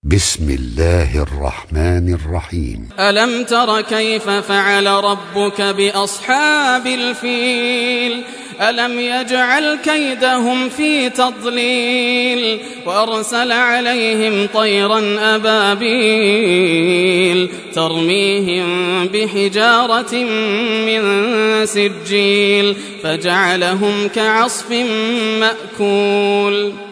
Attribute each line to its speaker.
Speaker 1: بسم الله الرحمن الرحيم.
Speaker 2: ألم تر كيف فعل ربك بأصحاب الفيل ألم يجعل كيدهم في تضليل وأرسل عليهم طيرا أبابيل ترميهم بحجارة من سجيل فجعلهم كعصف مأكول.